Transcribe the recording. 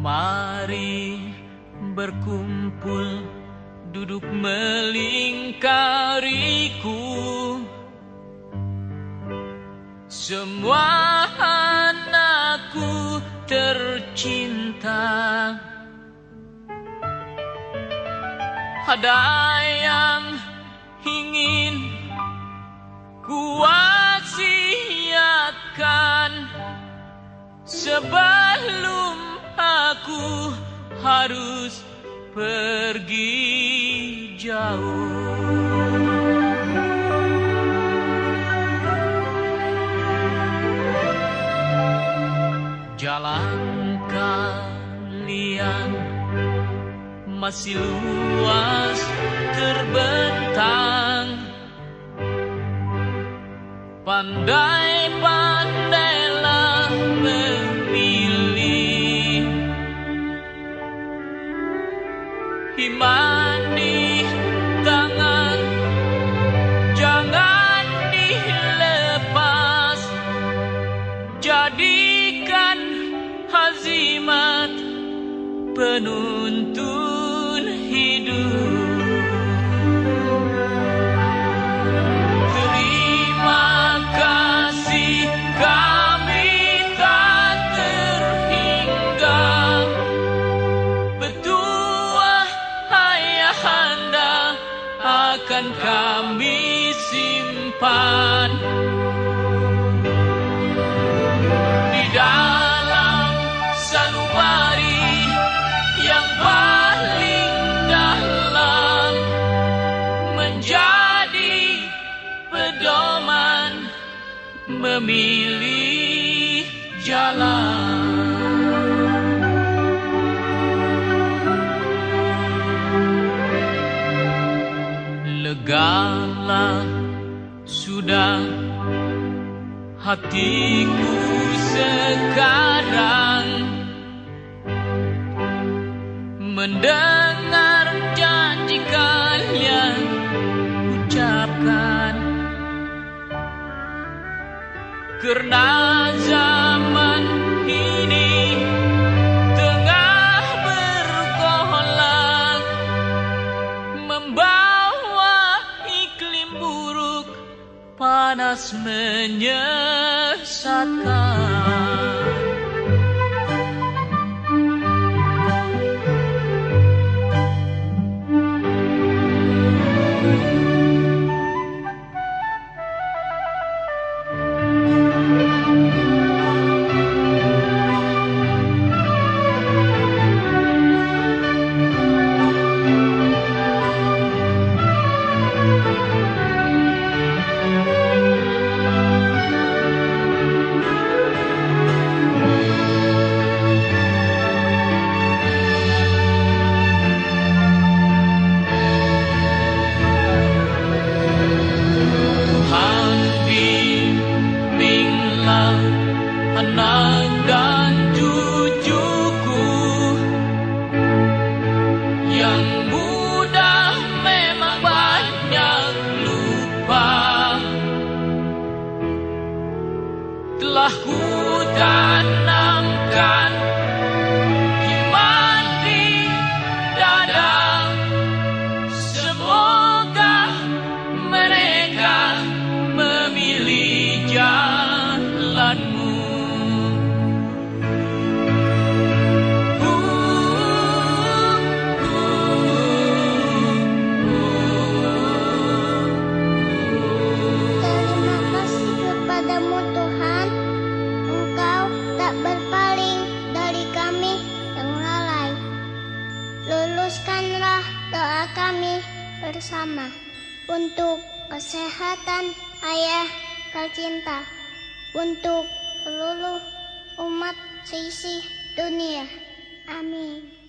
Mari berkumpul, duduk melingkariku, semua anakku tercinta. Ada yang ingin kuwasiatkan sebelum aku harus pergi jauh. Jalan kalian masih luas terbentang, pandai-pandailah memilih. Iman di tangan jangan dilepas, jadikan azimat penuntun hidup. Terima kasih kami tak terhingga, petuah ayahanda akan kami simpan di dalam sanubari yang paling dalam, menjadi pedoman memilih jalan. Legalah sudah hatiku sekarang mendengar janji kalian ucapkan, karena zaman ini tengah bergolak, membawa iklim buruk, panas menyesatkan. Anak dan cucuku yang mudah memang banyak lupa, telah ku tanamkan iman di dada. Semoga mereka memilih jalanmu. Luluskanlah doa kami bersama untuk kesehatan ayah tercinta, untuk seluruh umat seisi dunia. Amin.